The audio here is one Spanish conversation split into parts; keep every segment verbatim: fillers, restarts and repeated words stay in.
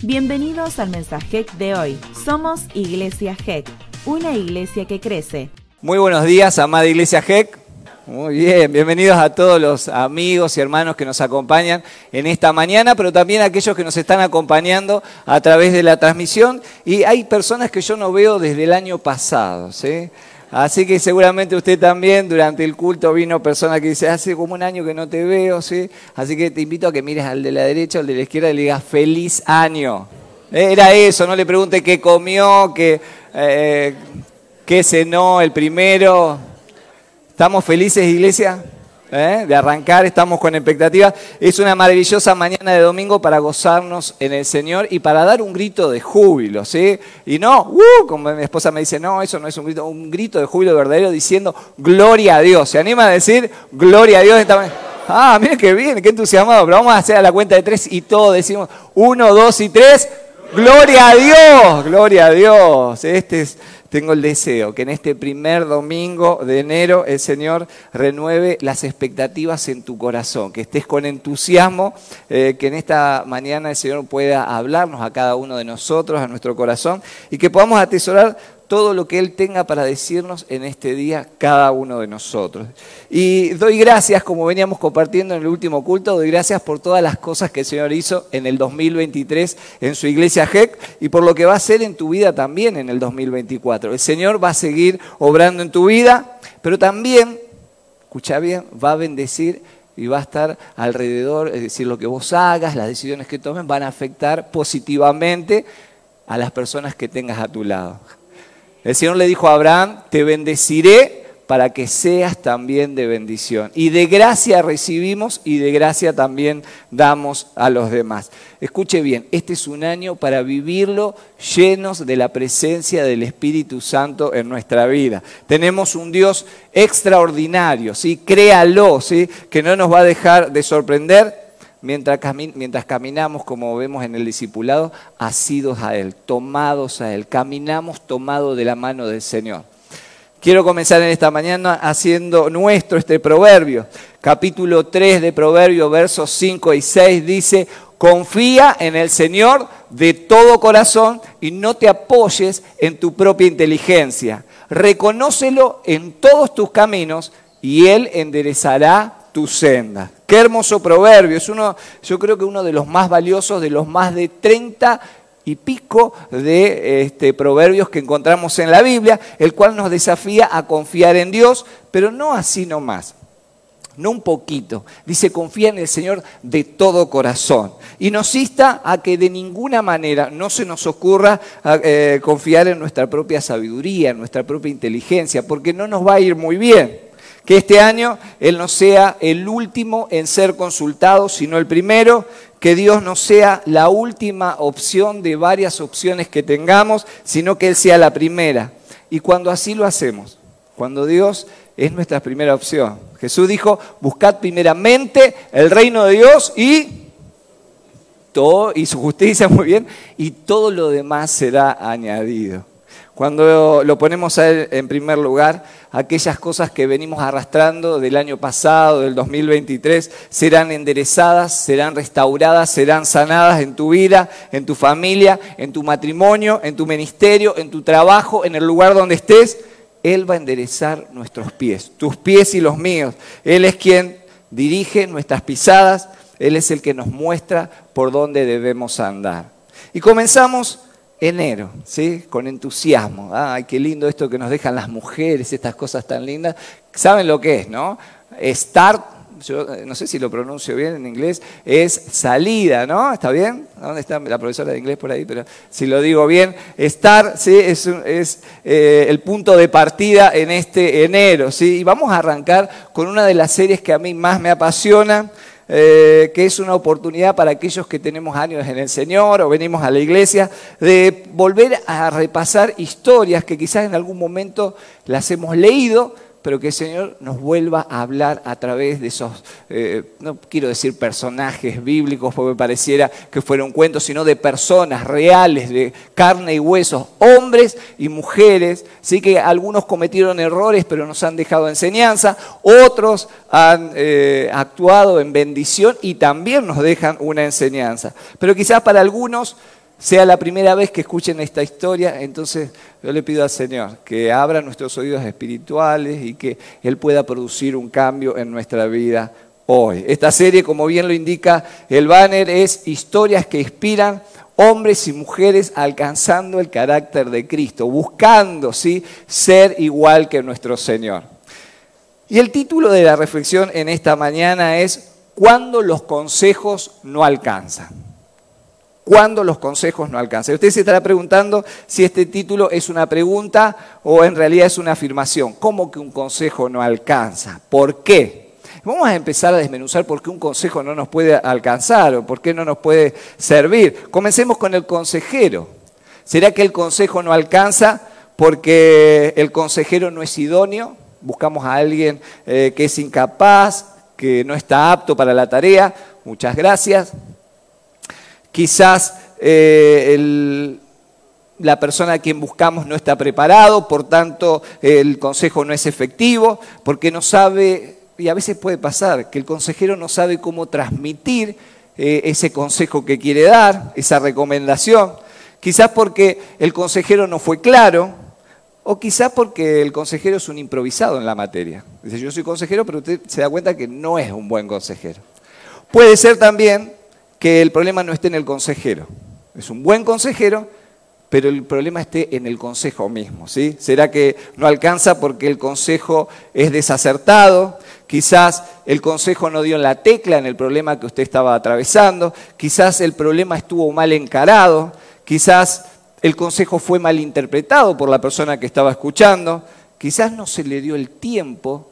Bienvenidos al mensaje de hoy. Somos Iglesia G E C, una iglesia que crece. Muy buenos días, amada Iglesia G E C. Muy bien, bienvenidos a todos los amigos y hermanos que nos acompañan en esta mañana, pero también a aquellos que nos están acompañando a través de la transmisión. Y hay personas que yo no veo desde el año pasado, ¿sí? Así que seguramente usted también durante el culto vino persona que dice, hace como un año que no te veo, ¿sí? Así que te invito a que mires al de la derecha o al de la izquierda y le digas feliz año. Era eso, no le pregunte qué comió, qué, eh, qué cenó el primero. ¿Estamos felices, iglesia? ¿Eh? De arrancar, estamos con expectativa. Es una maravillosa mañana de domingo para gozarnos en el Señor y para dar un grito de júbilo, ¿sí? Y no, uh, como mi esposa me dice, no, eso no es un grito, un grito de júbilo verdadero diciendo gloria a Dios. ¿Se anima a decir gloria a Dios esta mañana? Ah, miren qué bien, qué entusiasmado. Pero vamos a hacer a la cuenta de tres y todos decimos uno, dos y tres. ¡Gloria a Dios! ¡Gloria a Dios! Este es... Tengo el deseo que en este primer domingo de enero el Señor renueve las expectativas en tu corazón, que estés con entusiasmo, eh, que en esta mañana el Señor pueda hablarnos a cada uno de nosotros, a nuestro corazón, y que podamos atesorar todo lo que Él tenga para decirnos en este día cada uno de nosotros. Y doy gracias, como veníamos compartiendo en el último culto, doy gracias por todas las cosas que el Señor hizo en el dos mil veintitrés en su iglesia G E C y por lo que va a hacer en tu vida también en el dos mil veinticuatro. El Señor va a seguir obrando en tu vida, pero también, escucha bien, va a bendecir y va a estar alrededor, es decir, lo que vos hagas, las decisiones que tomen van a afectar positivamente a las personas que tengas a tu lado. El Señor le dijo a Abraham, te bendeciré para que seas también de bendición. Y de gracia recibimos y de gracia también damos a los demás. Escuche bien, este es un año para vivirlo llenos de la presencia del Espíritu Santo en nuestra vida. Tenemos un Dios extraordinario, ¿sí? Créalo, ¿sí? Que no nos va a dejar de sorprender. Mientras, cami- mientras caminamos, como vemos en el discipulado, asidos a Él, tomados a Él, caminamos tomados de la mano del Señor. Quiero comenzar en esta mañana haciendo nuestro este proverbio. Capítulo tres de Proverbios, versos cinco y seis, dice, confía en el Señor de todo corazón y no te apoyes en tu propia inteligencia. Reconócelo en todos tus caminos y Él enderezará tu senda. Qué hermoso proverbio, es uno, yo creo que uno de los más valiosos, de los más de treinta y pico de este, proverbios que encontramos en la Biblia, el cual nos desafía a confiar en Dios, pero no así nomás, no un poquito. Dice, confía en el Señor de todo corazón. Y nos insta a que de ninguna manera no se nos ocurra eh, confiar en nuestra propia sabiduría, en nuestra propia inteligencia, porque no nos va a ir muy bien. Que este año Él no sea el último en ser consultado, sino el primero. Que Dios no sea la última opción de varias opciones que tengamos, sino que Él sea la primera. Y cuando así lo hacemos, cuando Dios es nuestra primera opción. Jesús dijo, buscad primeramente el reino de Dios y, todo, y su justicia, muy bien, y todo lo demás será añadido. Cuando lo ponemos a Él en primer lugar, aquellas cosas que venimos arrastrando del año pasado, del dos mil veintitrés, serán enderezadas, serán restauradas, serán sanadas en tu vida, en tu familia, en tu matrimonio, en tu ministerio, en tu trabajo, en el lugar donde estés. Él va a enderezar nuestros pies, tus pies y los míos. Él es quien dirige nuestras pisadas, Él es el que nos muestra por dónde debemos andar. Y comenzamos enero, ¿sí? Con entusiasmo. Ay, qué lindo esto que nos dejan las mujeres, estas cosas tan lindas. ¿Saben lo que es, no? Start, yo no sé si lo pronuncio bien en inglés, es salida, ¿no? ¿Está bien? ¿Dónde está la profesora de inglés por ahí? Pero si lo digo bien, start, ¿sí? Es, es eh, el punto de partida en este enero, ¿sí? Y vamos a arrancar con una de las series que a mí más me apasiona, Eh, que es una oportunidad para aquellos que tenemos años en el Señor o venimos a la iglesia, de volver a repasar historias que quizás en algún momento las hemos leído, pero que el Señor nos vuelva a hablar a través de esos, eh, no quiero decir personajes bíblicos porque me pareciera que fueron cuentos, sino de personas reales, de carne y huesos, hombres y mujeres. Sí, que algunos cometieron errores pero nos han dejado enseñanza, otros han eh, actuado en bendición y también nos dejan una enseñanza. Pero quizás para algunos sea la primera vez que escuchen esta historia, entonces yo le pido al Señor que abra nuestros oídos espirituales y que Él pueda producir un cambio en nuestra vida hoy. Esta serie, como bien lo indica el banner, es historias que inspiran hombres y mujeres alcanzando el carácter de Cristo, buscando, ¿sí?, ser igual que nuestro Señor. Y el título de la reflexión en esta mañana es ¿Cuándo los consejos no alcanzan? ¿Cuándo los consejos no alcanzan? Usted se estará preguntando si este título es una pregunta o en realidad es una afirmación. ¿Cómo que un consejo no alcanza? ¿Por qué? Vamos a empezar a desmenuzar por qué un consejo no nos puede alcanzar o por qué no nos puede servir. Comencemos con el consejero. ¿Será que el consejo no alcanza porque el consejero no es idóneo? Buscamos a alguien eh, que es incapaz, que no está apto para la tarea. Muchas gracias. Quizás eh, el, la persona a quien buscamos no está preparado, por tanto el consejo no es efectivo, porque no sabe, y a veces puede pasar, que el consejero no sabe cómo transmitir eh, ese consejo que quiere dar, esa recomendación. Quizás porque el consejero no fue claro, o quizás porque el consejero es un improvisado en la materia. Dice, yo soy consejero, pero usted se da cuenta que no es un buen consejero. Puede ser también que el problema no esté en el consejero. Es un buen consejero, pero el problema esté en el consejo mismo, ¿sí? ¿Será que no alcanza porque el consejo es desacertado? Quizás el consejo no dio en la tecla en el problema que usted estaba atravesando. Quizás el problema estuvo mal encarado. Quizás el consejo fue mal interpretado por la persona que estaba escuchando. Quizás no se le dio el tiempo.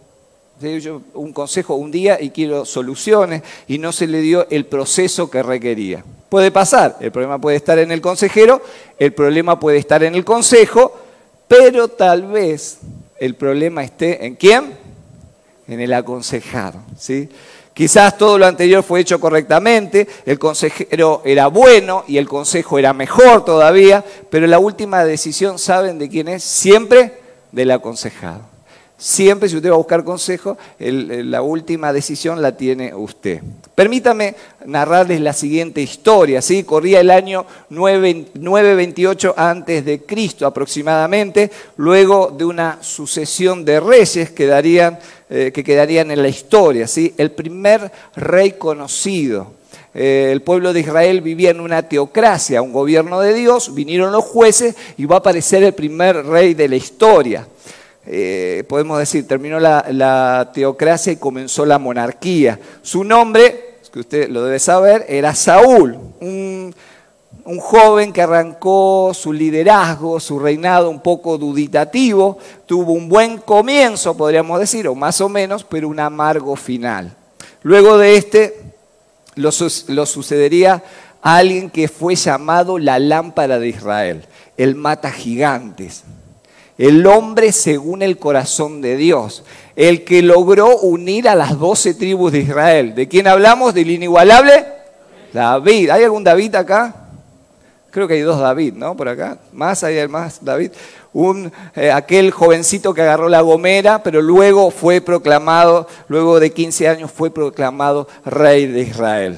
Yo un consejo un día y quiero soluciones y no se le dio el proceso que requería. Puede pasar, el problema puede estar en el consejero, el problema puede estar en el consejo, pero tal vez el problema esté ¿en quién? En el aconsejado, ¿sí? Quizás todo lo anterior fue hecho correctamente, el consejero era bueno y el consejo era mejor todavía, pero la última decisión, ¿saben de quién es? Siempre del aconsejado. Siempre, si usted va a buscar consejo, el, el, la última decisión la tiene usted. Permítame narrarles la siguiente historia, ¿sí? Corría el año nueve veintiocho antes de Cristo aproximadamente, luego de una sucesión de reyes que, darían, eh, que quedarían en la historia, ¿sí? El primer rey conocido. Eh, el pueblo de Israel vivía en una teocracia, un gobierno de Dios, vinieron los jueces y va a aparecer el primer rey de la historia. Eh, podemos decir, terminó la, la teocracia y comenzó la monarquía. Su nombre, que usted lo debe saber, era Saúl, un, un joven que arrancó su liderazgo, su reinado un poco duditativo, tuvo un buen comienzo, podríamos decir, o más o menos, pero un amargo final. Luego de este, lo, lo sucedería a alguien que fue llamado la lámpara de Israel, el mata gigantes. El hombre según el corazón de Dios, el que logró unir a las doce tribus de Israel. ¿De quién hablamos? ¿Del inigualable? David. ¿Hay algún David acá? Creo que hay dos David, ¿no? Por acá. Más, hay más David. Un, eh, aquel jovencito que agarró la gomera, pero luego fue proclamado, luego de quince años fue proclamado rey de Israel.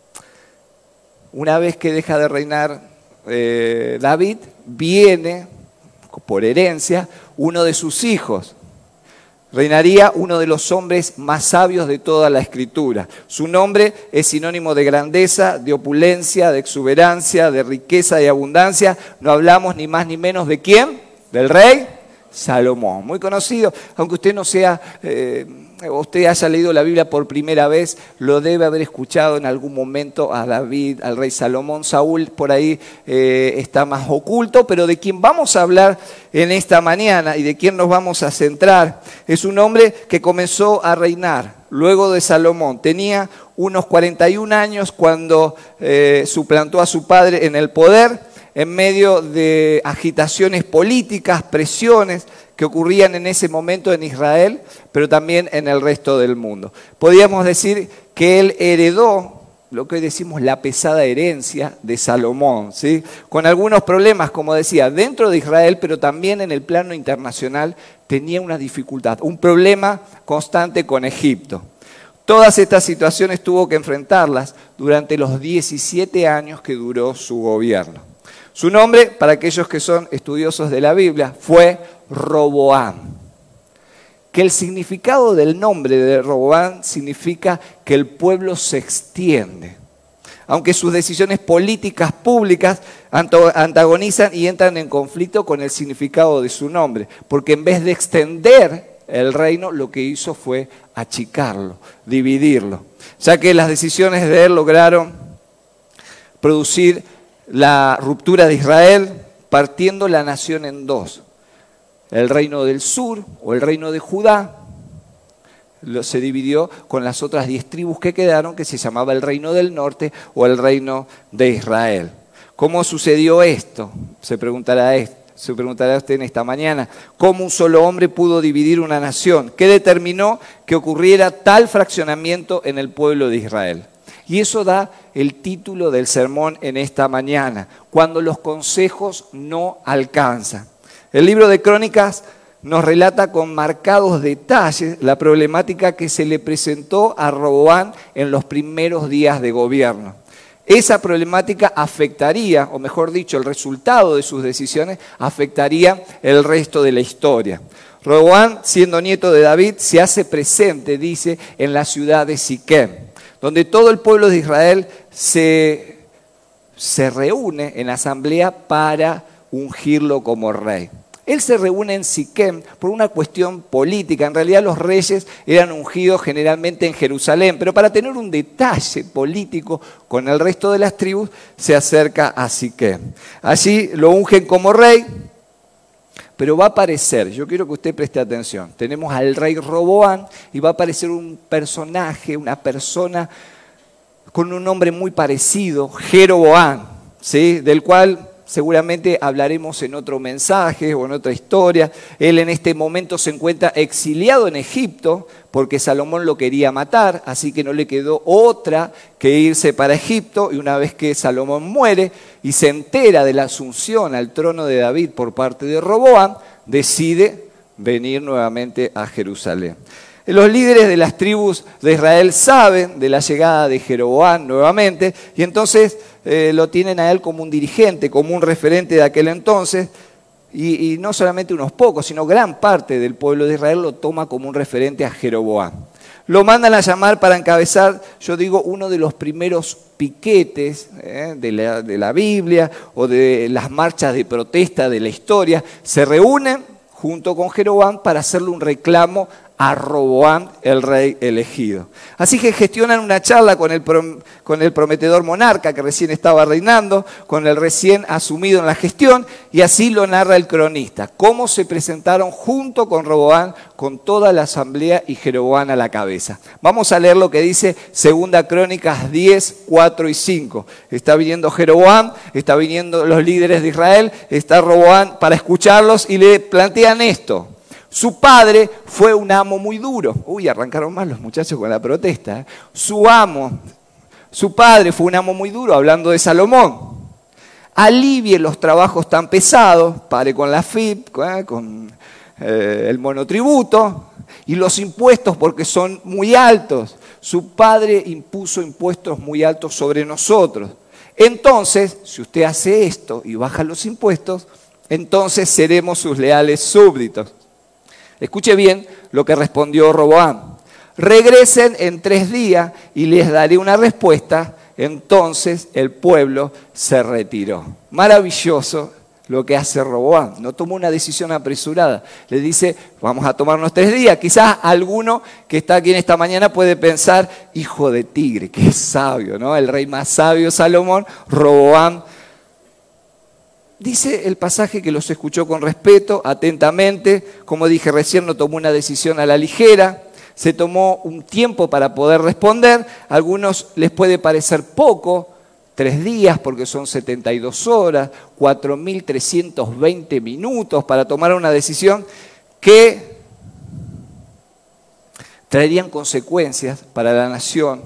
Una vez que deja de reinar eh, David, viene por herencia, uno de sus hijos. Reinaría uno de los hombres más sabios de toda la Escritura. Su nombre es sinónimo de grandeza, de opulencia, de exuberancia, de riqueza y abundancia. No hablamos ni más ni menos de quién, del rey Salomón. Muy conocido, aunque usted no sea, eh, usted haya leído la Biblia por primera vez, lo debe haber escuchado en algún momento a David, al rey Salomón. Saúl por ahí eh, está más oculto, pero de quien vamos a hablar en esta mañana y de quien nos vamos a centrar es un hombre que comenzó a reinar luego de Salomón. Tenía unos cuarenta y un años cuando eh, suplantó a su padre en el poder, en medio de agitaciones políticas, presiones que ocurrían en ese momento en Israel, pero también en el resto del mundo. Podríamos decir que él heredó lo que hoy decimos la pesada herencia de Salomón, ¿sí? Con algunos problemas, como decía, dentro de Israel, pero también en el plano internacional tenía una dificultad, un problema constante con Egipto. Todas estas situaciones tuvo que enfrentarlas durante los diecisiete años que duró su gobierno. Su nombre, para aquellos que son estudiosos de la Biblia, fue Roboam. Que el significado del nombre de Roboam significa que el pueblo se extiende. Aunque sus decisiones políticas públicas antagonizan y entran en conflicto con el significado de su nombre. Porque en vez de extender el reino, lo que hizo fue achicarlo, dividirlo. Ya que las decisiones de él lograron producir la ruptura de Israel, partiendo la nación en dos. El reino del sur o el reino de Judá se dividió con las otras diez tribus que quedaron, que se llamaba el reino del norte o el reino de Israel. ¿Cómo sucedió esto? Se preguntará esto. Se preguntará usted en esta mañana, ¿cómo un solo hombre pudo dividir una nación? ¿Qué determinó que ocurriera tal fraccionamiento en el pueblo de Israel? Y eso da el título del sermón en esta mañana, cuando los consejos no alcanzan. El libro de Crónicas nos relata con marcados detalles la problemática que se le presentó a Roboam en los primeros días de gobierno. Esa problemática afectaría, o mejor dicho, el resultado de sus decisiones afectaría el resto de la historia. Roboam, siendo nieto de David, se hace presente, dice, en la ciudad de Siquem, donde todo el pueblo de Israel se, se reúne en asamblea para ungirlo como rey. Él se reúne en Siquem por una cuestión política. En realidad los reyes eran ungidos generalmente en Jerusalén, pero para tener un detalle político con el resto de las tribus se acerca a Siquem. Allí lo ungen como rey, pero va a aparecer, yo quiero que usted preste atención, tenemos al rey Roboam y va a aparecer un personaje, una persona con un nombre muy parecido, Jeroboam, ¿sí? Del cual seguramente hablaremos en otro mensaje o en otra historia. Él en este momento se encuentra exiliado en Egipto porque Salomón lo quería matar, así que no le quedó otra que irse para Egipto. Y una vez que Salomón muere y se entera de la asunción al trono de David por parte de Roboam, decide venir nuevamente a Jerusalén. Los líderes de las tribus de Israel saben de la llegada de Jeroboam nuevamente y entonces eh, lo tienen a él como un dirigente, como un referente de aquel entonces y, y no solamente unos pocos, sino gran parte del pueblo de Israel lo toma como un referente a Jeroboam. Lo mandan a llamar para encabezar, yo digo, uno de los primeros piquetes eh, de, la, de la Biblia o de las marchas de protesta de la historia. Se reúnen junto con Jeroboam para hacerle un reclamo a Roboam, el rey elegido. Así que gestionan una charla con el, con el prometedor monarca que recién estaba reinando, con el recién asumido en la gestión, y así lo narra el cronista, cómo se presentaron junto con Roboam, con toda la asamblea y Jeroboam a la cabeza. Vamos a leer lo que dice Segunda Crónicas diez, cuatro y cinco. Está viniendo Jeroboam, está viniendo los líderes de Israel, está Roboam para escucharlos y le plantean esto. Su padre fue un amo muy duro. Uy, arrancaron más los muchachos con la protesta. ¿eh? Su amo, su padre fue un amo muy duro, hablando de Salomón. Alivie los trabajos tan pesados, pare con la F I P, ¿eh? con eh, el monotributo y los impuestos porque son muy altos. Su padre impuso impuestos muy altos sobre nosotros. Entonces, si usted hace esto y baja los impuestos, entonces seremos sus leales súbditos. Escuche bien lo que respondió Roboam. Regresen en tres días y les daré una respuesta. Entonces el pueblo se retiró. Maravilloso lo que hace Roboam. No tomó una decisión apresurada. Le dice, vamos a tomarnos tres días. Quizás alguno que está aquí en esta mañana puede pensar, hijo de tigre, qué sabio, ¿no? El rey más sabio, Salomón, Roboam. Dice el pasaje que los escuchó con respeto, atentamente. Como dije recién, no tomó una decisión a la ligera. Se tomó un tiempo para poder responder. A algunos les puede parecer poco, tres días porque son setenta y dos horas, cuatro mil trescientos veinte minutos para tomar una decisión que traerían consecuencias para la nación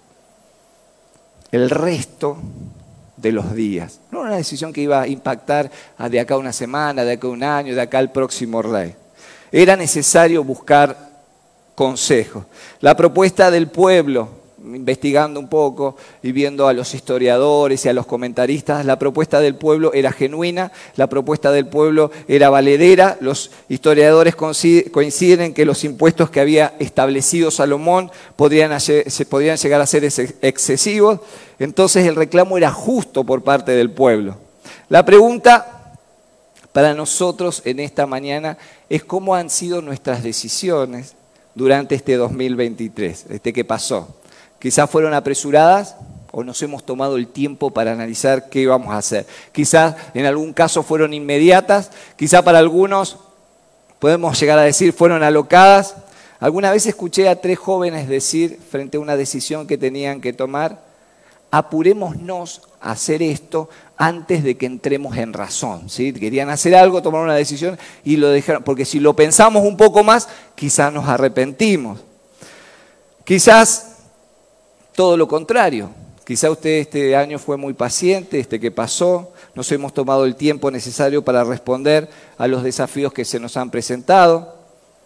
el resto de los días. No era una decisión que iba a impactar a de acá a una semana, de acá a un año, de acá al próximo rey. Era necesario buscar consejo. La propuesta del pueblo investigando un poco y viendo a los historiadores y a los comentaristas, la propuesta del pueblo era genuina, la propuesta del pueblo era valedera. Los historiadores coinciden en que los impuestos que había establecido Salomón podrían, podrían llegar a ser excesivos, entonces el reclamo era justo por parte del pueblo. La pregunta para nosotros en esta mañana es cómo han sido nuestras decisiones durante este dos mil veintitrés, este que pasó. Quizás fueron apresuradas o nos hemos tomado el tiempo para analizar qué íbamos a hacer. Quizás en algún caso fueron inmediatas, quizás para algunos podemos llegar a decir fueron alocadas. Alguna vez escuché a tres jóvenes decir frente a una decisión que tenían que tomar: apurémonos a hacer esto antes de que entremos en razón, ¿sí? Querían hacer algo, tomar una decisión y lo dejaron, porque si lo pensamos un poco más, quizás nos arrepentimos. Quizás todo lo contrario. Quizá usted este año fue muy paciente, este que pasó, nos hemos tomado el tiempo necesario para responder a los desafíos que se nos han presentado.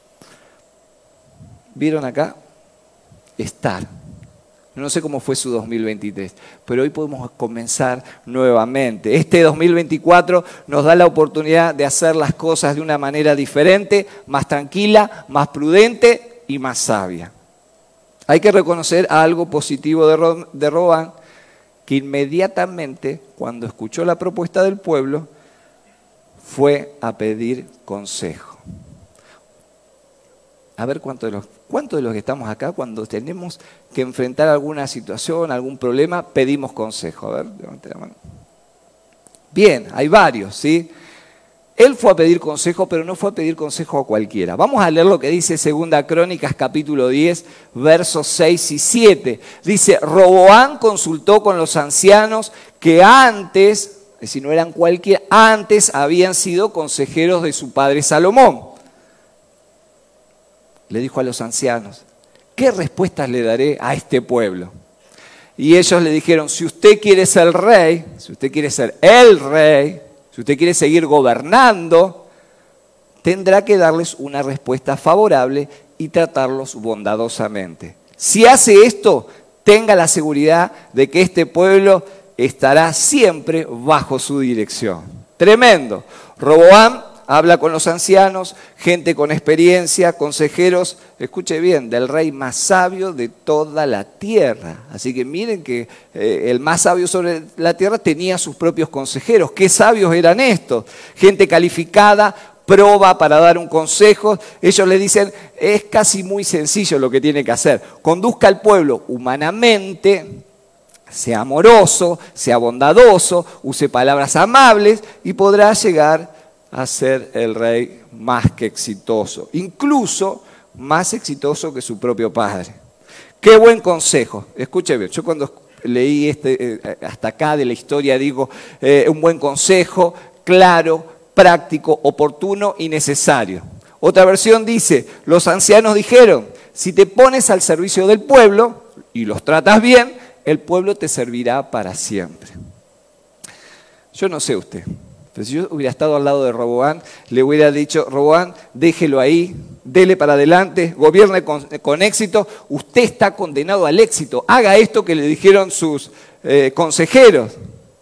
¿Vieron acá? Estar. No sé cómo fue su dos mil veintitrés, pero hoy podemos comenzar nuevamente. Este dos mil veinticuatro nos da la oportunidad de hacer las cosas de una manera diferente, más tranquila, más prudente y más sabia. Hay que reconocer algo positivo de Roboam, que inmediatamente, cuando escuchó la propuesta del pueblo, fue a pedir consejo. A ver cuántos de los, cuántos de los que estamos acá, cuando tenemos que enfrentar alguna situación, algún problema, pedimos consejo. A ver, levante la mano. Bien, hay varios, ¿sí? Él fue a pedir consejo, pero no fue a pedir consejo a cualquiera. Vamos a leer lo que dice Segunda Crónicas, capítulo diez, versos seis y siete. Dice: Roboam consultó con los ancianos que antes, es decir, no eran cualquiera, antes habían sido consejeros de su padre Salomón. Le dijo a los ancianos: ¿qué respuestas le daré a este pueblo? Y ellos le dijeron: si usted quiere ser rey, si usted quiere ser el rey, si usted quiere seguir gobernando, tendrá que darles una respuesta favorable y tratarlos bondadosamente. Si hace esto, tenga la seguridad de que este pueblo estará siempre bajo su dirección. Tremendo. Roboam habla con los ancianos, gente con experiencia, consejeros, escuche bien, del rey más sabio de toda la tierra. Así que miren que eh, el más sabio sobre la tierra tenía sus propios consejeros. ¿Qué sabios eran estos? Gente calificada, proba para dar un consejo. Ellos le dicen: es casi muy sencillo lo que tiene que hacer. Conduzca al pueblo humanamente, sea amoroso, sea bondadoso, use palabras amables y podrá llegar a ser el rey más que exitoso, incluso más exitoso que su propio padre. ¡Qué buen consejo! Escuche bien, yo cuando leí este, eh, hasta acá de la historia digo, eh, un buen consejo, claro, práctico, oportuno y necesario. Otra versión dice: los ancianos dijeron, si te pones al servicio del pueblo y los tratas bien, el pueblo te servirá para siempre. Yo no sé usted, pero si yo hubiera estado al lado de Roboam, le hubiera dicho: Roboam, déjelo ahí, dele para adelante, gobierne con, con éxito, usted está condenado al éxito, haga esto que le dijeron sus eh, consejeros.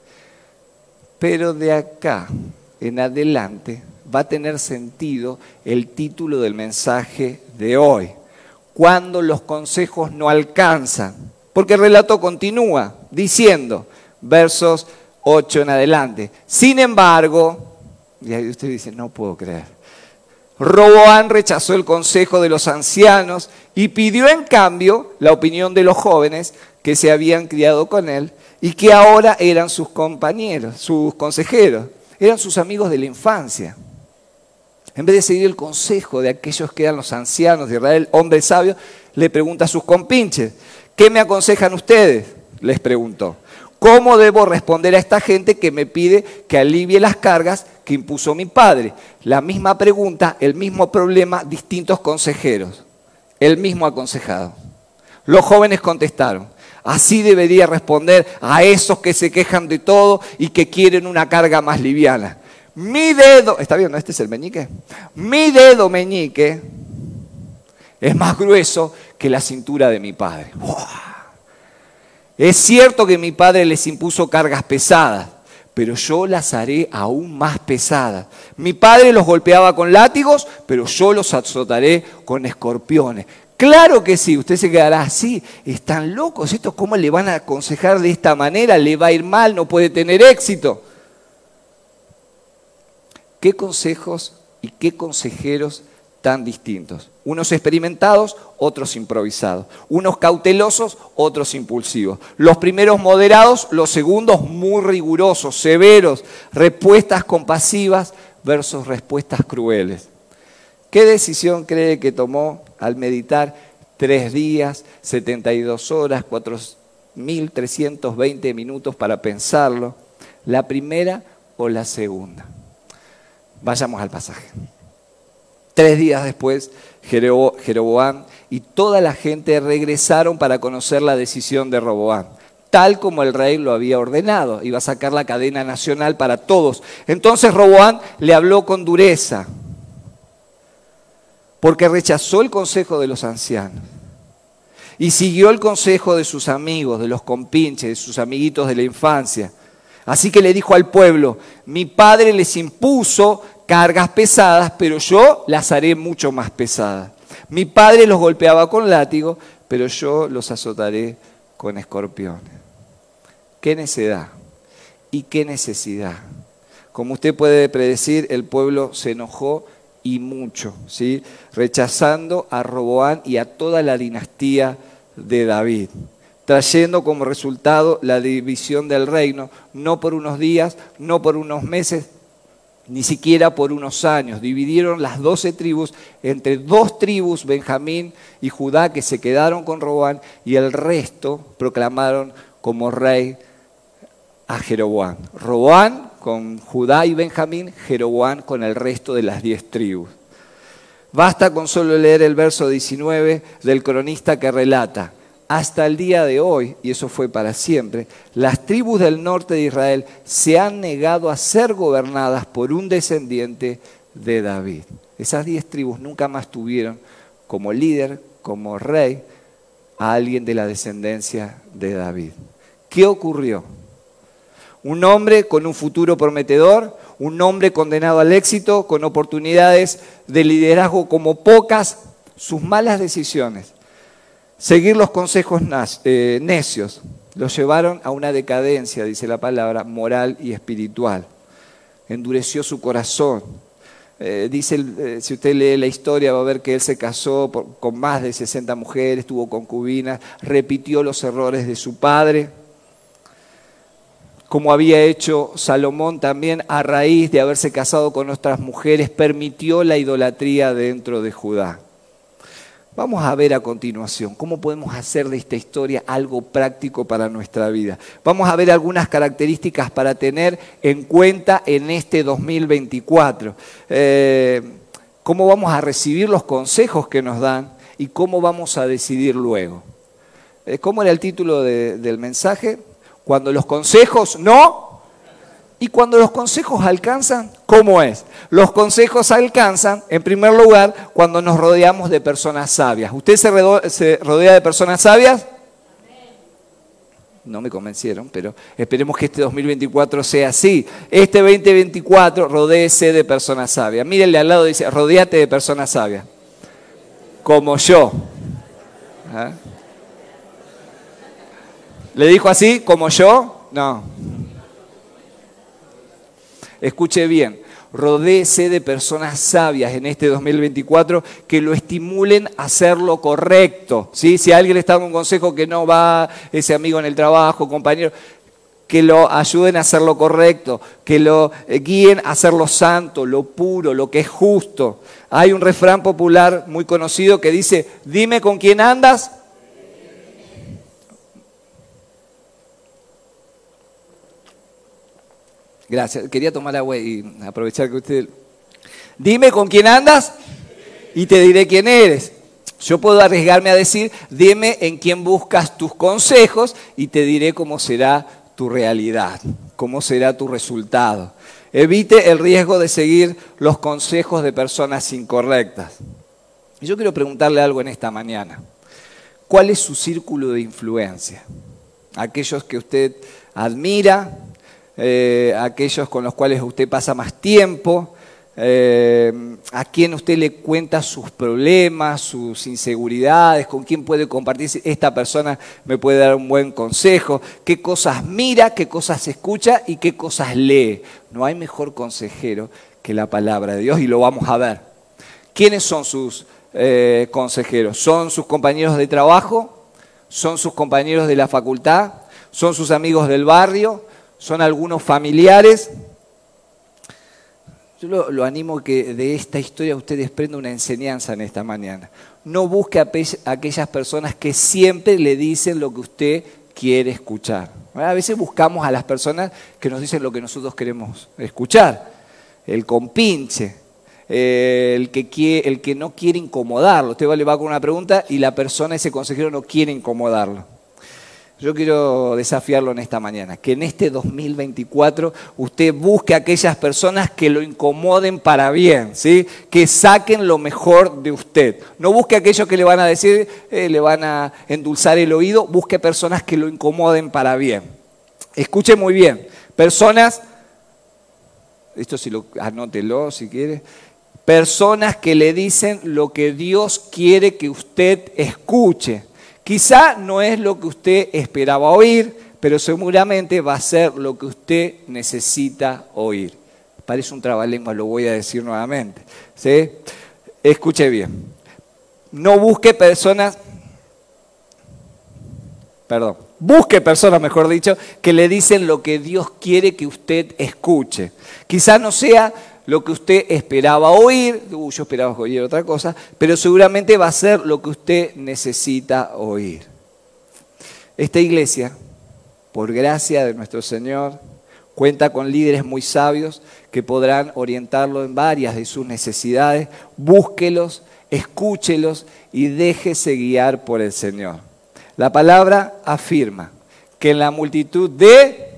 Pero de acá en adelante va a tener sentido el título del mensaje de hoy: cuando los consejos no alcanzan. Porque el relato continúa diciendo, versos ocho en adelante: sin embargo, y ahí usted dice, no puedo creer, Roboam rechazó el consejo de los ancianos y pidió en cambio la opinión de los jóvenes que se habían criado con él y que ahora eran sus compañeros, sus consejeros, eran sus amigos de la infancia. En vez de seguir el consejo de aquellos que eran los ancianos de Israel, hombres sabios, le pregunta a sus compinches: ¿qué me aconsejan ustedes?, les preguntó. ¿Cómo debo responder a esta gente que me pide que alivie las cargas que impuso mi padre? La misma pregunta, el mismo problema, distintos consejeros. El mismo aconsejado. Los jóvenes contestaron: así debería responder a esos que se quejan de todo y que quieren una carga más liviana. Mi dedo, ¿está bien, no? Este es el meñique. Mi dedo meñique es más grueso que la cintura de mi padre. ¡Wow! Es cierto que mi padre les impuso cargas pesadas, pero yo las haré aún más pesadas. Mi padre los golpeaba con látigos, pero yo los azotaré con escorpiones. Claro que sí, usted se quedará así, están locos, ¿estos cómo le van a aconsejar de esta manera? Le va a ir mal, no puede tener éxito. ¿Qué consejos y qué consejeros tan distintos? Unos experimentados, otros improvisados. Unos cautelosos, otros impulsivos. Los primeros moderados, los segundos muy rigurosos, severos. Respuestas compasivas versus respuestas crueles. ¿Qué decisión cree que tomó al meditar tres días, setenta y dos horas, cuatro mil trescientos veinte minutos para pensarlo? ¿La primera o la segunda? Vayamos al pasaje. Tres días después, Jeroboam y toda la gente regresaron para conocer la decisión de Roboam, tal como el rey lo había ordenado. Iba a sacar la cadena nacional para todos. Entonces Roboam le habló con dureza, porque rechazó el consejo de los ancianos y siguió el consejo de sus amigos, de los compinches, de sus amiguitos de la infancia. Así que le dijo al pueblo: mi padre les impuso cargas pesadas, pero yo las haré mucho más pesadas. Mi padre los golpeaba con látigo, pero yo los azotaré con escorpiones. ¡Qué necedad! ¿Y qué necesidad? Como usted puede predecir, el pueblo se enojó y mucho, ¿sí? Rechazando a Roboam y a toda la dinastía de David, trayendo como resultado la división del reino, no por unos días, no por unos meses, ni siquiera por unos años. Dividieron las doce tribus entre dos tribus, Benjamín y Judá, que se quedaron con Roboam, y el resto proclamaron como rey a Jeroboam. Roboam con Judá y Benjamín, Jeroboam con el resto de las diez tribus. Basta con solo leer el verso diecinueve del cronista que relata: hasta el día de hoy, y eso fue para siempre, las tribus del norte de Israel se han negado a ser gobernadas por un descendiente de David. Esas diez tribus nunca más tuvieron como líder, como rey, a alguien de la descendencia de David. ¿Qué ocurrió? Un hombre con un futuro prometedor, un hombre condenado al éxito, con oportunidades de liderazgo como pocas, sus malas decisiones, seguir los consejos eh, necios, los llevaron a una decadencia, dice la palabra, moral y espiritual. Endureció su corazón. Eh, dice, eh, si usted lee la historia va a ver que él se casó por, con más de sesenta mujeres, tuvo concubinas, repitió los errores de su padre, como había hecho Salomón también a raíz de haberse casado con otras mujeres, permitió la idolatría dentro de Judá. Vamos a ver a continuación cómo podemos hacer de esta historia algo práctico para nuestra vida. Vamos a ver algunas características para tener en cuenta en este dos mil veinticuatro. Eh, cómo vamos a recibir los consejos que nos dan y cómo vamos a decidir luego. Eh, ¿Cómo era el título de, del mensaje? Cuando los consejos no, y cuando los consejos alcanzan, ¿cómo es? Los consejos alcanzan, en primer lugar, cuando nos rodeamos de personas sabias. ¿Usted se rodea, se rodea de personas sabias? No me convencieron, pero esperemos que este dos mil veinticuatro sea así. Este veinte veinticuatro, rodéese de personas sabias. Mírenle al lado, dice, rodéate de personas sabias. Como yo. ¿Ah? ¿Le dijo así, como yo? No. Escuche bien, rodéese de personas sabias en este dos mil veinticuatro que lo estimulen a hacer lo correcto, ¿sí? Si a alguien le está dando un consejo que no va, ese amigo en el trabajo, compañero, que lo ayuden a hacer lo correcto, que lo guíen a hacer lo santo, lo puro, lo que es justo. Hay un refrán popular muy conocido que dice, dime con quién andas. Gracias, quería tomar agua y aprovechar que usted... Dime con quién andas y te diré quién eres. Yo puedo arriesgarme a decir, dime en quién buscas tus consejos y te diré cómo será tu realidad, cómo será tu resultado. Evite el riesgo de seguir los consejos de personas incorrectas. Y yo quiero preguntarle algo en esta mañana. ¿Cuál es su círculo de influencia? aquellos que usted admira, eh, aquellos con los cuales usted pasa más tiempo, eh, a quien usted le cuenta sus problemas, sus inseguridades, con quién puede compartir, esta persona me puede dar un buen consejo, qué cosas mira, qué cosas escucha y qué cosas lee. No hay mejor consejero que la palabra de Dios y lo vamos a ver. ¿Quiénes son sus eh, consejeros? ¿Son sus compañeros de trabajo? ¿Son sus compañeros de la facultad? ¿Son sus amigos del barrio? ¿Son algunos familiares? Yo lo, lo animo que de esta historia usted desprenda una enseñanza en esta mañana. No busque a, a aquellas personas que siempre le dicen lo que usted quiere escuchar. A veces buscamos a las personas que nos dicen lo que nosotros queremos escuchar. El compinche, eh, el, que quiere, el que no quiere incomodarlo. Usted le va con una pregunta y la persona, ese consejero, no quiere incomodarlo. Yo quiero desafiarlo en esta mañana, que en este dos mil veinticuatro usted busque a aquellas personas que lo incomoden para bien, ¿sí? Que saquen lo mejor de usted. No busque a aquellos que le van a decir, eh, le van a endulzar el oído, busque personas que lo incomoden para bien. Escuche muy bien, personas, esto sí lo, anótelo si quiere, personas que le dicen lo que Dios quiere que usted escuche. Quizá no es lo que usted esperaba oír, pero seguramente va a ser lo que usted necesita oír. Parece un trabalengua, lo voy a decir nuevamente, ¿sí? Escuche bien. No busque personas, perdón, busque personas, mejor dicho, que le dicen lo que Dios quiere que usted escuche. Quizá no sea lo que usted esperaba oír, uh, yo esperaba oír otra cosa, pero seguramente va a ser lo que usted necesita oír. Esta iglesia, por gracia de nuestro Señor, cuenta con líderes muy sabios que podrán orientarlo en varias de sus necesidades. Búsquelos, escúchelos y déjese guiar por el Señor. La palabra afirma que en la multitud de...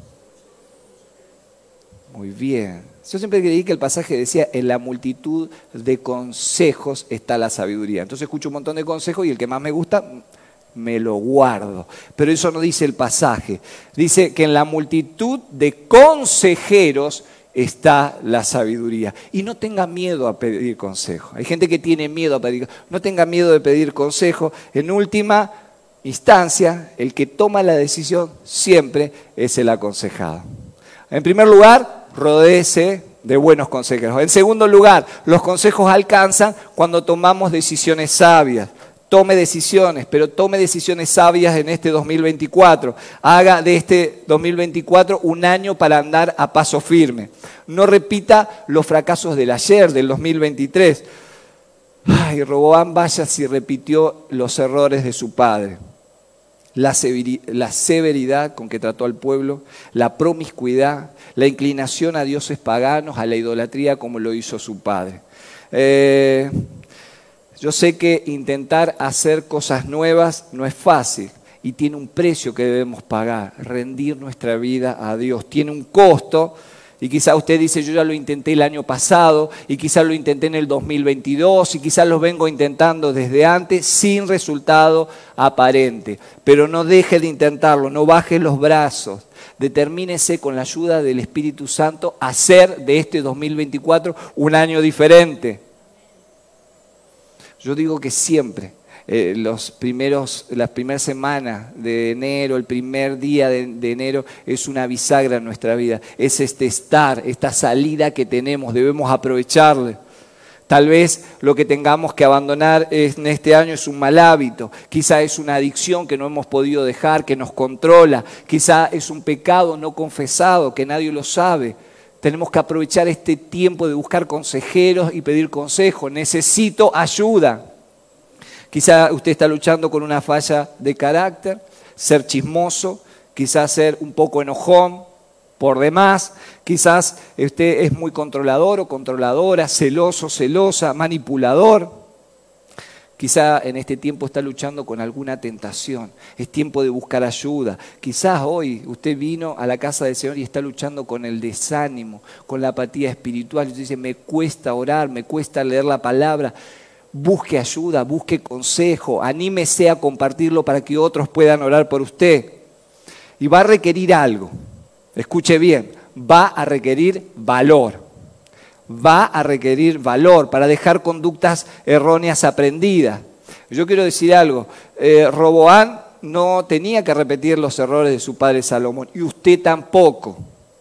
Muy bien. Yo siempre creí que el pasaje decía, en la multitud de consejos está la sabiduría. Entonces escucho un montón de consejos y el que más me gusta, me lo guardo. Pero eso no dice el pasaje. Dice que en la multitud de consejeros está la sabiduría. Y no tenga miedo a pedir consejo. Hay gente que tiene miedo a pedir. No tenga miedo de pedir consejo. En última instancia, el que toma la decisión siempre es el aconsejado. En primer lugar, rodéese de buenos consejeros. En segundo lugar, los consejos alcanzan cuando tomamos decisiones sabias. Tome decisiones, pero tome decisiones sabias en este dos mil veinticuatro. Haga de este dos mil veinticuatro un año para andar a paso firme. No repita los fracasos del ayer, del dos mil veintitrés. Ay, Roboam, vaya si repitió los errores de su padre. La severidad con que trató al pueblo, la promiscuidad, la inclinación a dioses paganos, a la idolatría como lo hizo su padre. Eh, yo sé que intentar hacer cosas nuevas no es fácil y tiene un precio que debemos pagar, rendir nuestra vida a Dios. Tiene un costo. Y quizá usted dice, yo ya lo intenté el año pasado, y quizá lo intenté en el dos mil veintidós, y quizá lo vengo intentando desde antes, sin resultado aparente. Pero no deje de intentarlo, no baje los brazos. Determínese con la ayuda del Espíritu Santo a hacer de este dos mil veinticuatro un año diferente. Yo digo que siempre. Eh, los primeros, las primeras semanas de enero, el primer día de, de enero es una bisagra en nuestra vida. Es este estar, esta salida que tenemos, debemos aprovecharle. Tal vez lo que tengamos que abandonar en este año es un mal hábito, quizá es una adicción que no hemos podido dejar, que nos controla, quizá es un pecado no confesado, que nadie lo sabe. Tenemos que aprovechar este tiempo de buscar consejeros y pedir consejo. Necesito ayuda. Quizá usted está luchando con una falla de carácter, ser chismoso, quizás ser un poco enojón por demás, quizás usted es muy controlador o controladora, celoso, celosa, manipulador. Quizá en este tiempo está luchando con alguna tentación, es tiempo de buscar ayuda. Quizás hoy usted vino a la casa del Señor y está luchando con el desánimo, con la apatía espiritual. Usted dice, me cuesta orar, me cuesta leer la palabra. Busque ayuda, busque consejo, anímese a compartirlo para que otros puedan orar por usted. y va a requerir algo. Escuche bien, va a requerir valor. Va a requerir valor para dejar conductas erróneas aprendidas. Yo quiero decir algo, eh, Roboam no tenía que repetir los errores de su padre Salomón, y usted tampoco.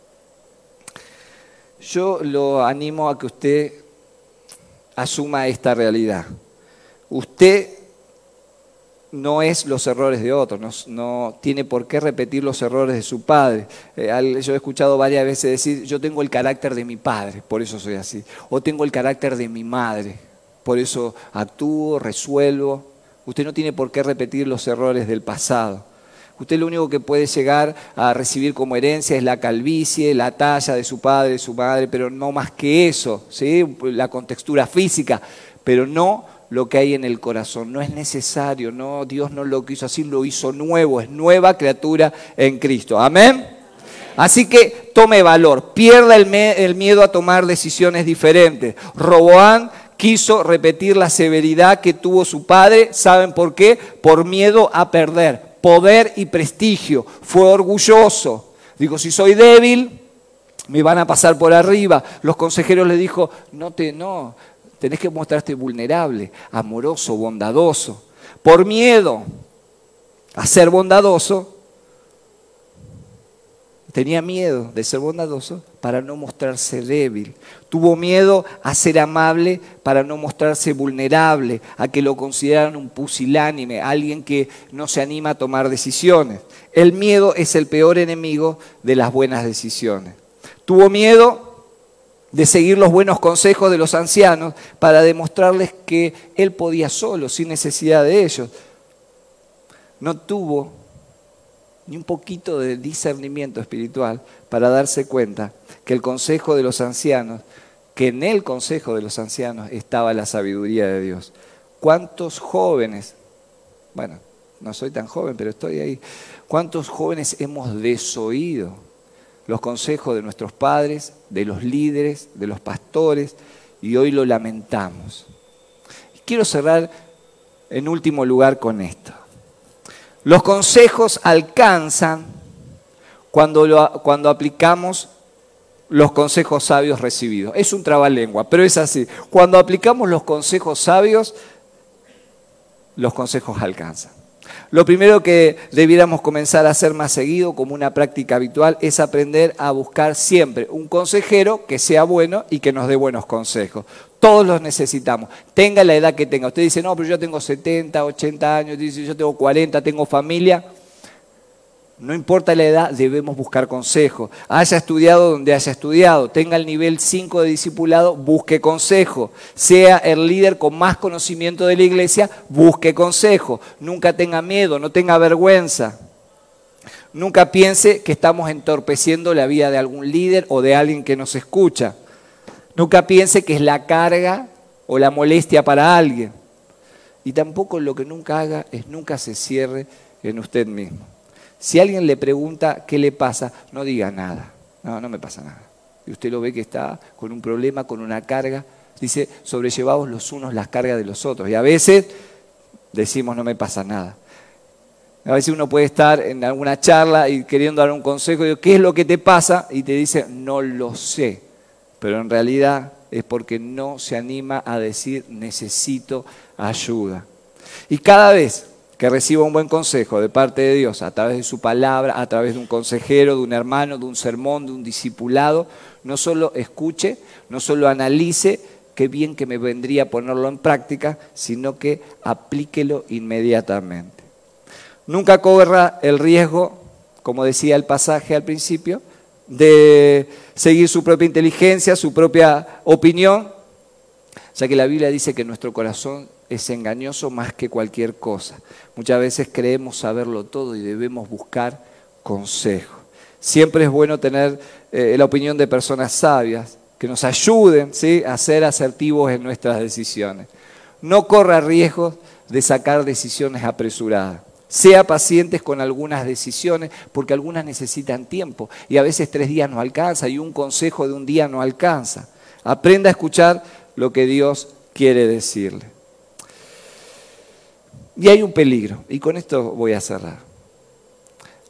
Yo lo animo a que usted asuma esta realidad. Usted no es los errores de otros, no, no tiene por qué repetir los errores de su padre. Eh, yo he escuchado varias veces decir, yo tengo el carácter de mi padre, por eso soy así. O tengo el carácter de mi madre, por eso actúo, resuelvo. Usted no tiene por qué repetir los errores del pasado. Usted lo único que puede llegar a recibir como herencia es la calvicie, la talla de su padre, de su madre, pero no más que eso, ¿sí? La contextura física, pero no lo que hay en el corazón. No es necesario, no, Dios no lo quiso así, lo hizo nuevo, es nueva criatura en Cristo. Amén. Así que tome valor, pierda el, me, el miedo a tomar decisiones diferentes. Roboam quiso repetir la severidad que tuvo su padre. ¿Saben por qué? Por miedo a perder poder y prestigio. Fue orgulloso. Digo, si soy débil, me van a pasar por arriba. Los consejeros le dijo, no te, no, tenés que mostrarte vulnerable, amoroso, bondadoso. Por miedo a ser bondadoso, tenía miedo de ser bondadoso para no mostrarse débil. Tuvo miedo a ser amable para no mostrarse vulnerable, a que lo consideraran un pusilánime, alguien que no se anima a tomar decisiones. El miedo es el peor enemigo de las buenas decisiones. Tuvo miedo de seguir los buenos consejos de los ancianos para demostrarles que él podía solo, sin necesidad de ellos. No tuvo ni un poquito de discernimiento espiritual para darse cuenta que el consejo de los ancianos, que en el consejo de los ancianos estaba la sabiduría de Dios. ¿Cuántos jóvenes, bueno, no soy tan joven, pero estoy ahí, cuántos jóvenes hemos desoído los consejos de nuestros padres, de los líderes, de los pastores, y hoy lo lamentamos? Quiero cerrar en último lugar con esto. Los consejos alcanzan cuando, lo, cuando aplicamos los consejos sabios recibidos. Es un trabalengua, pero es así. Cuando aplicamos los consejos sabios, los consejos alcanzan. Lo primero que debiéramos comenzar a hacer más seguido, como una práctica habitual, es aprender a buscar siempre un consejero que sea bueno y que nos dé buenos consejos. Todos los necesitamos, tenga la edad que tenga. Usted dice, no, pero yo tengo setenta, ochenta años, dice, yo tengo cuarenta, tengo familia. No importa la edad, debemos buscar consejo. Haya estudiado donde haya estudiado, tenga el nivel cinco de discipulado, busque consejo. Sea el líder con más conocimiento de la iglesia, busque consejo. Nunca tenga miedo, no tenga vergüenza. Nunca piense que estamos entorpeciendo la vida de algún líder o de alguien que nos escucha. Nunca piense que es la carga o la molestia para alguien. Y tampoco lo que nunca haga es nunca se cierre en usted mismo. Si alguien le pregunta qué le pasa, no diga nada. No, no me pasa nada. Y usted lo ve que está con un problema, con una carga. Dice, sobrellevaos los unos las cargas de los otros. Y a veces decimos, no me pasa nada. A veces uno puede estar en alguna charla y queriendo dar un consejo, y digo, ¿qué es lo que te pasa? Y te dice, no lo sé. Pero en realidad es porque no se anima a decir, necesito ayuda. Y cada vez que reciba un buen consejo de parte de Dios, a través de su palabra, a través de un consejero, de un hermano, de un sermón, de un discipulado, no solo escuche, no solo analice, qué bien que me vendría ponerlo en práctica, sino que aplíquelo inmediatamente. Nunca corra el riesgo, como decía el pasaje al principio, de seguir su propia inteligencia, su propia opinión, ya que la Biblia dice que nuestro corazón es engañoso más que cualquier cosa. Muchas veces creemos saberlo todo y debemos buscar consejo. Siempre es bueno tener eh, la opinión de personas sabias que nos ayuden, ¿sí?, a ser asertivos en nuestras decisiones. No corra riesgos de sacar decisiones apresuradas. Sea pacientes con algunas decisiones, porque algunas necesitan tiempo y a veces tres días no alcanza y un consejo de un día no alcanza. Aprenda a escuchar lo que Dios quiere decirle. Y hay un peligro, y con esto voy a cerrar.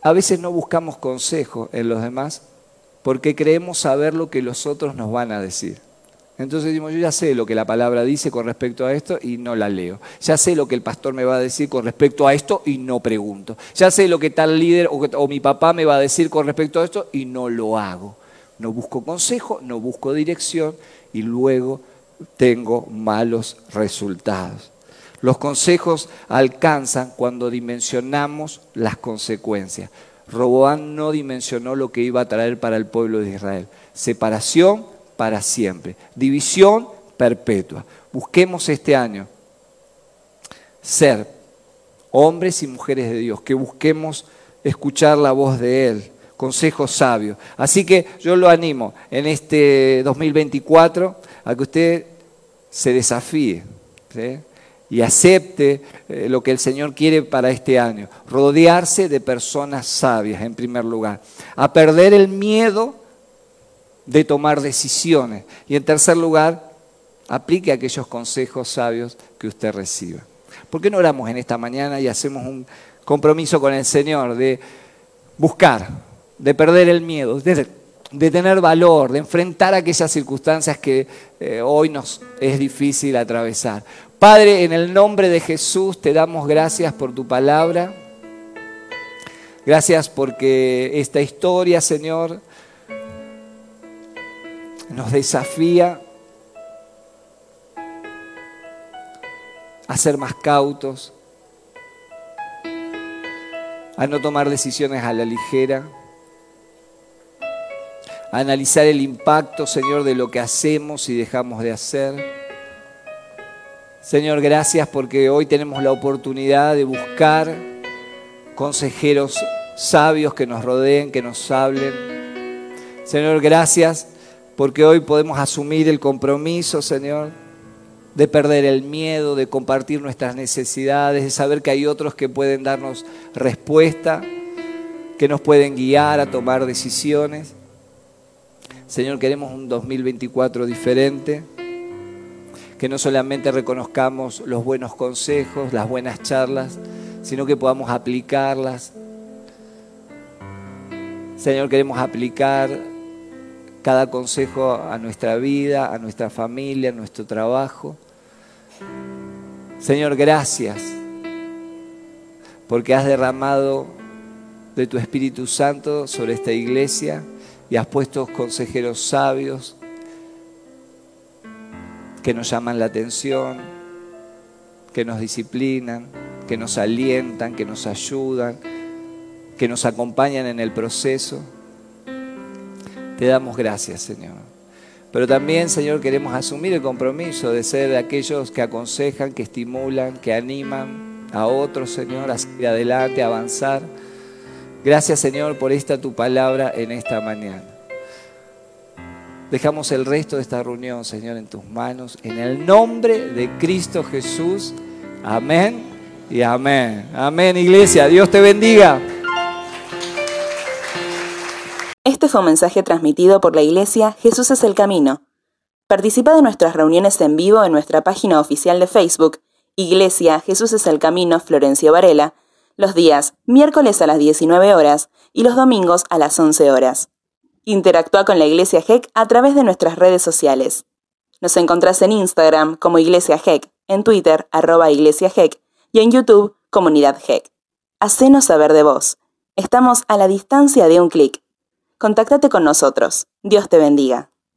a veces no buscamos consejo en los demás porque creemos saber lo que los otros nos van a decir. Entonces decimos, yo ya sé lo que la palabra dice con respecto a esto y no la leo. Ya sé lo que el pastor me va a decir con respecto a esto y no pregunto. Ya sé lo que tal líder o, o mi papá me va a decir con respecto a esto y no lo hago. No busco consejo, no busco dirección y luego tengo malos resultados. Los consejos alcanzan cuando dimensionamos las consecuencias. Roboam no dimensionó lo que iba a traer para el pueblo de Israel. Separación para siempre. División perpetua. Busquemos este año ser hombres y mujeres de Dios, que busquemos escuchar la voz de Él, consejos sabios. Así que yo lo animo en este dos mil veinticuatro a que usted se desafíe, ¿sí? Y acepte eh, lo que el Señor quiere para este año. Rodearse de personas sabias, en primer lugar. A perder el miedo de tomar decisiones. Y en tercer lugar, aplique aquellos consejos sabios que usted reciba. ¿Por qué no oramos en esta mañana y hacemos un compromiso con el Señor de buscar, de perder el miedo, de, de tener valor, de enfrentar aquellas circunstancias que eh, hoy nos es difícil atravesar? Padre, en el nombre de Jesús te damos gracias por tu palabra. Gracias porque esta historia, Señor, nos desafía a ser más cautos, a no tomar decisiones a la ligera, a analizar el impacto, Señor, de lo que hacemos y dejamos de hacer. Señor, gracias porque hoy tenemos la oportunidad de buscar consejeros sabios que nos rodeen, que nos hablen. Señor, gracias porque hoy podemos asumir el compromiso, Señor, de perder el miedo, de compartir nuestras necesidades, de saber que hay otros que pueden darnos respuesta, que nos pueden guiar a tomar decisiones. Señor, queremos un dos mil veinticuatro diferente. Que no solamente reconozcamos los buenos consejos, las buenas charlas, sino que podamos aplicarlas. Señor, queremos aplicar cada consejo a nuestra vida, a nuestra familia, a nuestro trabajo. Señor, gracias, porque has derramado de tu Espíritu Santo sobre esta iglesia y has puesto consejeros sabios, que nos llaman la atención, que nos disciplinan, que nos alientan, que nos ayudan, que nos acompañan en el proceso. Te damos gracias, Señor. Pero también, Señor, queremos asumir el compromiso de ser de aquellos que aconsejan, que estimulan, que animan a otros, Señor, a seguir adelante, a avanzar. Gracias, Señor, por esta tu palabra en esta mañana. Dejamos el resto de esta reunión, Señor, en tus manos. En el nombre de Cristo Jesús. Amén y amén. Amén, iglesia. Dios te bendiga. Este fue un mensaje transmitido por la iglesia Jesús es el Camino. Participa de nuestras reuniones en vivo en nuestra página oficial de Facebook, Iglesia Jesús es el Camino Florencio Varela, los días miércoles a las diecinueve horas y los domingos a las once horas. Interactúa con la Iglesia G E C a través de nuestras redes sociales. Nos encontrás en Instagram como Iglesia G E C, en Twitter, arroba Iglesia G E C, y en YouTube, Comunidad G E C. Hacenos saber de vos. Estamos a la distancia de un clic. Contáctate con nosotros. Dios te bendiga.